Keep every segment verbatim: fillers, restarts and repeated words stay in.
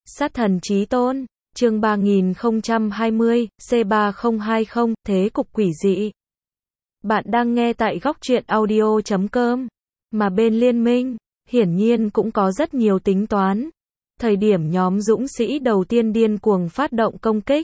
Sát thần chí tôn, chương ba nghìn không trăm hai mươi, C ba không hai không, thế cục quỷ dị. Bạn đang nghe tại góc truyện audio chấm com. Mà bên liên minh, hiển nhiên cũng có rất nhiều tính toán. Thời điểm nhóm dũng sĩ đầu tiên điên cuồng phát động công kích.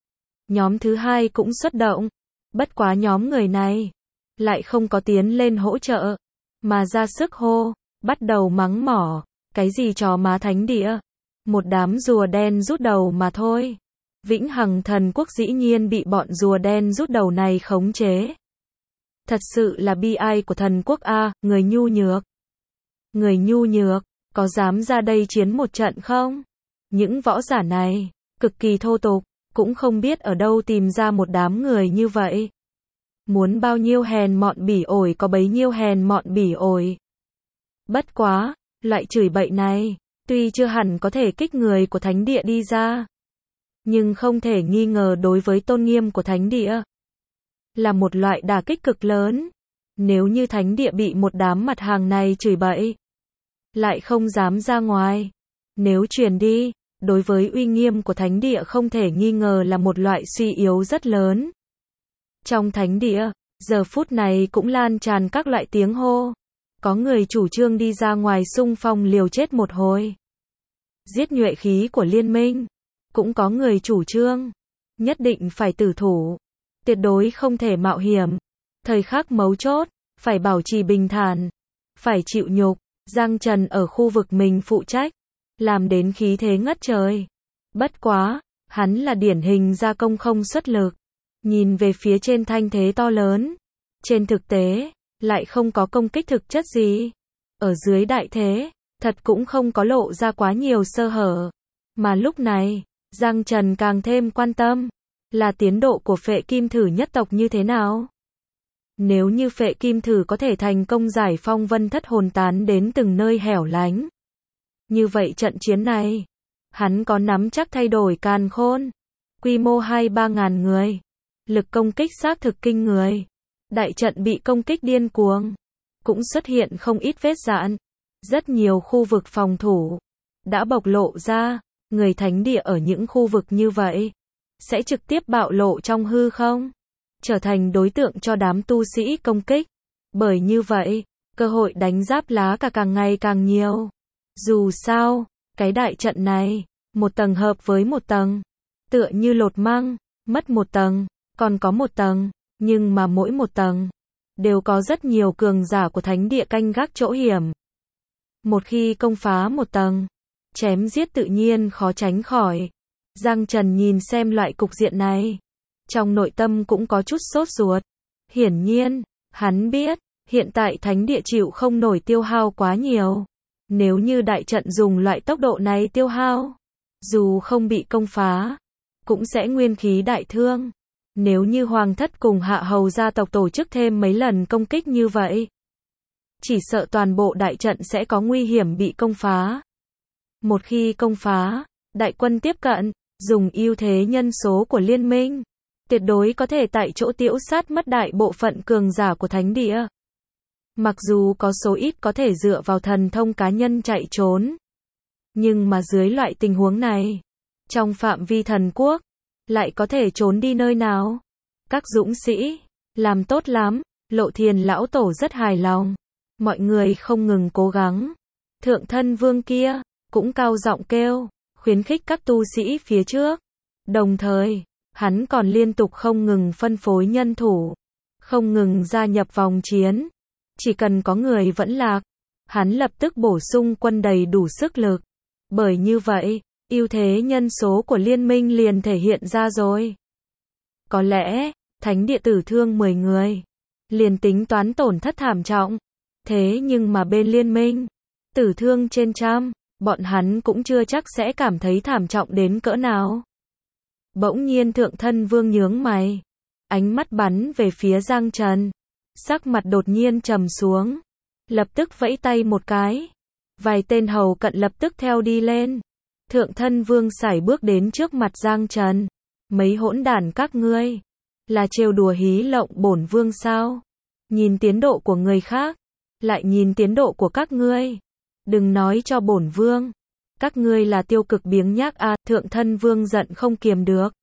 Nhóm thứ hai cũng xuất động. Bất quá nhóm người này, lại không có tiến lên hỗ trợ, mà ra sức hô, bắt đầu mắng mỏ, cái gì chó má thánh địa. Một đám rùa đen rút đầu mà thôi. Vĩnh Hằng Thần Quốc dĩ nhiên bị bọn rùa đen rút đầu này khống chế. Thật sự là bi ai của thần quốc a, người nhu nhược. Người nhu nhược, có dám ra đây chiến một trận không? Những võ giả này, cực kỳ thô tục, cũng không biết ở đâu tìm ra một đám người như vậy. Muốn bao nhiêu hèn mọn bỉ ổi có bấy nhiêu hèn mọn bỉ ổi. Bất quá, loại chửi bậy này, tuy chưa hẳn có thể kích người của thánh địa đi ra, nhưng không thể nghi ngờ đối với tôn nghiêm của thánh địa, là một loại đả kích cực lớn. Nếu như thánh địa bị một đám mặt hàng này chửi bậy, lại không dám ra ngoài, nếu truyền đi, đối với uy nghiêm của thánh địa không thể nghi ngờ là một loại suy yếu rất lớn. Trong thánh địa, giờ phút này cũng lan tràn các loại tiếng hô. Có người chủ trương đi ra ngoài xung phong liều chết một hồi, giết nhuệ khí của liên minh. Cũng có người chủ trương, nhất định phải tử thủ, tuyệt đối không thể mạo hiểm. Thời khắc mấu chốt, phải bảo trì bình thản, phải chịu nhục. Giang Trần ở khu vực mình phụ trách, làm đến khí thế ngất trời. Bất quá, hắn là điển hình gia công không xuất lực. Nhìn về phía trên thanh thế to lớn, trên thực tế, lại không có công kích thực chất gì. Ở dưới đại thế, thật cũng không có lộ ra quá nhiều sơ hở. Mà lúc này, Giang Trần càng thêm quan tâm, là tiến độ của Phệ Kim Thử nhất tộc như thế nào. Nếu như Phệ Kim Thử có thể thành công giải phong vân thất hồn tán đến từng nơi hẻo lánh, như vậy trận chiến này, hắn có nắm chắc thay đổi càn khôn. Quy mô hai ba ngàn người, lực công kích xác thực kinh người. Đại trận bị công kích điên cuồng, cũng xuất hiện không ít vết rạn. Rất nhiều khu vực phòng thủ đã bộc lộ ra. Người thánh địa ở những khu vực như vậy sẽ trực tiếp bạo lộ trong hư không, trở thành đối tượng cho đám tu sĩ công kích. Bởi như vậy, cơ hội đánh giáp lá cả càng ngày càng nhiều. Dù sao, cái đại trận này, một tầng hợp với một tầng, tựa như lột măng, mất một tầng, còn có một tầng, nhưng mà mỗi một tầng đều có rất nhiều cường giả của thánh địa canh gác chỗ hiểm. Một khi công phá một tầng, chém giết tự nhiên khó tránh khỏi. Giang Trần nhìn xem loại cục diện này, trong nội tâm cũng có chút sốt ruột. Hiển nhiên, hắn biết, hiện tại thánh địa chịu không nổi tiêu hao quá nhiều. Nếu như đại trận dùng loại tốc độ này tiêu hao, dù không bị công phá, cũng sẽ nguyên khí đại thương. Nếu như Hoàng thất cùng Hạ hầu gia tộc tổ chức thêm mấy lần công kích như vậy, chỉ sợ toàn bộ đại trận sẽ có nguy hiểm bị công phá. Một khi công phá, đại quân tiếp cận, dùng ưu thế nhân số của liên minh, tuyệt đối có thể tại chỗ tiễu sát mất đại bộ phận cường giả của thánh địa. Mặc dù có số ít có thể dựa vào thần thông cá nhân chạy trốn, nhưng mà dưới loại tình huống này, trong phạm vi thần quốc, lại có thể trốn đi nơi nào? Các dũng sĩ, làm tốt lắm, Lộ Thiền lão tổ rất hài lòng. Mọi người không ngừng cố gắng. Thượng thân vương kia, cũng cao giọng kêu, khuyến khích các tu sĩ phía trước. Đồng thời, hắn còn liên tục không ngừng phân phối nhân thủ, không ngừng gia nhập vòng chiến. Chỉ cần có người vẫn lạc, hắn lập tức bổ sung quân đầy đủ sức lực. Bởi như vậy, ưu thế nhân số của liên minh liền thể hiện ra rồi. Có lẽ, thánh địa tử thương mười người, liền tính toán tổn thất thảm trọng. Thế nhưng mà bên liên minh, tử thương trên trăm, bọn hắn cũng chưa chắc sẽ cảm thấy thảm trọng đến cỡ nào. Bỗng nhiên thượng thân vương nhướng mày, ánh mắt bắn về phía Giang Trần, sắc mặt đột nhiên trầm xuống, lập tức vẫy tay một cái, vài tên hầu cận lập tức theo đi lên. Thượng thân vương sải bước đến trước mặt Giang Trần, mấy hỗn đản các ngươi, là trêu đùa hí lộng bổn vương sao? Nhìn tiến độ của người khác, lại nhìn tiến độ của các ngươi, đừng nói cho bổn vương, Các ngươi là tiêu cực biếng nhác a, Thượng Thân Vương giận không kiềm được.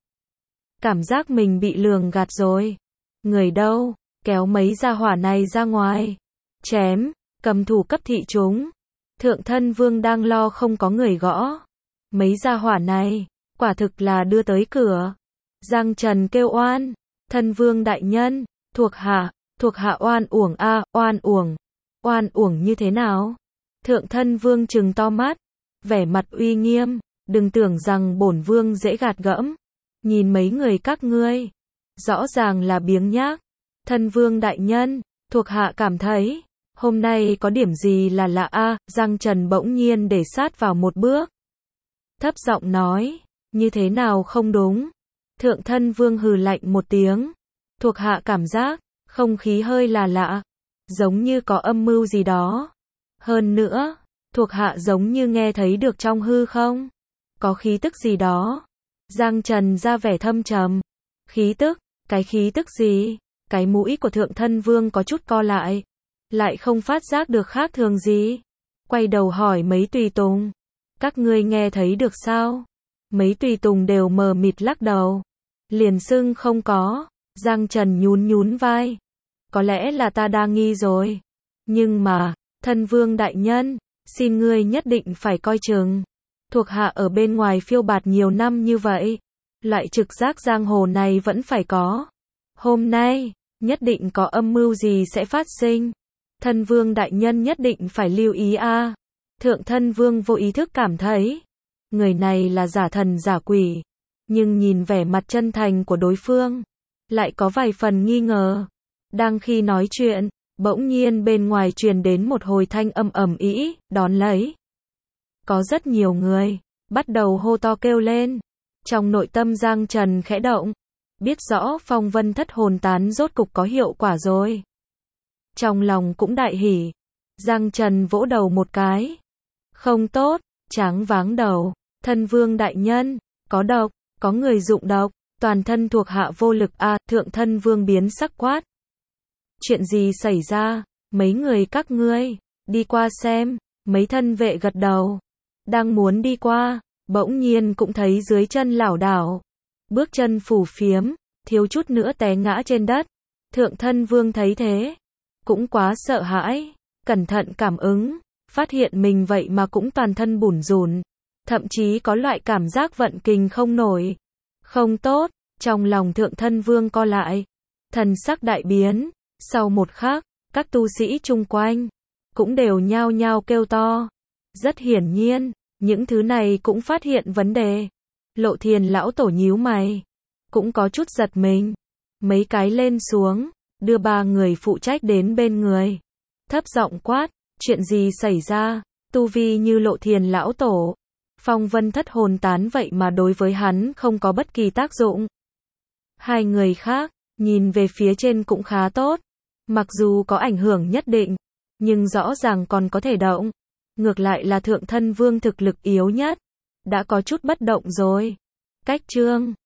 Cảm giác mình bị lường gạt rồi. Người đâu, kéo mấy gia hỏa này ra ngoài. Chém, cầm thủ cấp thị chúng. Thượng Thân Vương đang lo không có người gõ. Mấy gia hỏa này, quả thực là đưa tới cửa. Giang Trần kêu oan. Thân Vương đại nhân, thuộc hạ, thuộc hạ oan uổng a, oan uổng. Oan uổng như thế nào? Thượng Thân Vương trừng to mắt, vẻ mặt uy nghiêm, đừng tưởng rằng bổn vương dễ gạt gẫm. Nhìn mấy người các ngươi, rõ ràng là biếng nhác. Thân Vương đại nhân, thuộc hạ cảm thấy, hôm nay có điểm gì là lạ a, Giang Trần bỗng nhiên để sát vào một bước. Thấp giọng nói, như thế nào không đúng? Thượng Thân Vương hừ lạnh một tiếng. Thuộc hạ cảm giác, không khí hơi là lạ, giống như có âm mưu gì đó. Hơn nữa, thuộc hạ giống như nghe thấy được trong hư không? Có khí tức gì đó. Giang Trần ra vẻ thâm trầm. Khí tức? Cái khí tức gì? Cái mũi của Thượng Thân Vương có chút co lại. Lại không phát giác được khác thường gì. Quay đầu hỏi mấy tùy tùng. Các ngươi nghe thấy được sao? Mấy tùy tùng đều mờ mịt lắc đầu. Liền xưng không có. Giang Trần nhún nhún vai. Có lẽ là ta đa nghi rồi. Nhưng mà, Thân Vương đại nhân, xin ngươi nhất định phải coi chừng. Thuộc hạ ở bên ngoài phiêu bạt nhiều năm như vậy. Loại trực giác giang hồ này vẫn phải có. Hôm nay, nhất định có âm mưu gì sẽ phát sinh. Thân Vương đại nhân nhất định phải lưu ý a. Thượng Thân Vương vô ý thức cảm thấy, người này là giả thần giả quỷ. Nhưng nhìn vẻ mặt chân thành của đối phương, lại có vài phần nghi ngờ. Đang khi nói chuyện, bỗng nhiên bên ngoài truyền đến một hồi thanh âm ầm ĩ, đón lấy. Có rất nhiều người, bắt đầu hô to kêu lên. Trong nội tâm Giang Trần khẽ động, biết rõ phong vân thất hồn tán rốt cục có hiệu quả rồi. Trong lòng cũng đại hỉ, Giang Trần vỗ đầu một cái. Không tốt, tráng váng đầu, Thân Vương đại nhân, có độc, có người dụng độc, toàn thân thuộc hạ vô lực a, Thượng Thân Vương biến sắc quát. Chuyện gì xảy ra? Mấy người các ngươi, đi qua xem. Mấy thân vệ gật đầu. Đang muốn đi qua, bỗng nhiên cũng thấy dưới chân lảo đảo. Bước chân phù phiếm, thiếu chút nữa té ngã trên đất. Thượng Thân Vương thấy thế, cũng quá sợ hãi, cẩn thận cảm ứng, phát hiện mình vậy mà cũng toàn thân bủn rủn, thậm chí có loại cảm giác vận kình không nổi. Không tốt, trong lòng Thượng Thân Vương co lại, thần sắc đại biến. Sau một khắc, các tu sĩ chung quanh cũng đều nhao nhao kêu to. Rất hiển nhiên, những thứ này cũng phát hiện vấn đề. Lộ Thiền lão tổ nhíu mày, cũng có chút giật mình. Mấy cái lên xuống, đưa ba người phụ trách đến bên người. Thấp giọng quát, chuyện gì xảy ra? Tu vi như Lộ Thiền lão tổ, phong vân thất hồn tán vậy mà đối với hắn không có bất kỳ tác dụng. Hai người khác, nhìn về phía trên cũng khá tốt. Mặc dù có ảnh hưởng nhất định, nhưng rõ ràng còn có thể động. Ngược lại là Thượng Thân Vương thực lực yếu nhất, đã có chút bất động rồi. Cách chương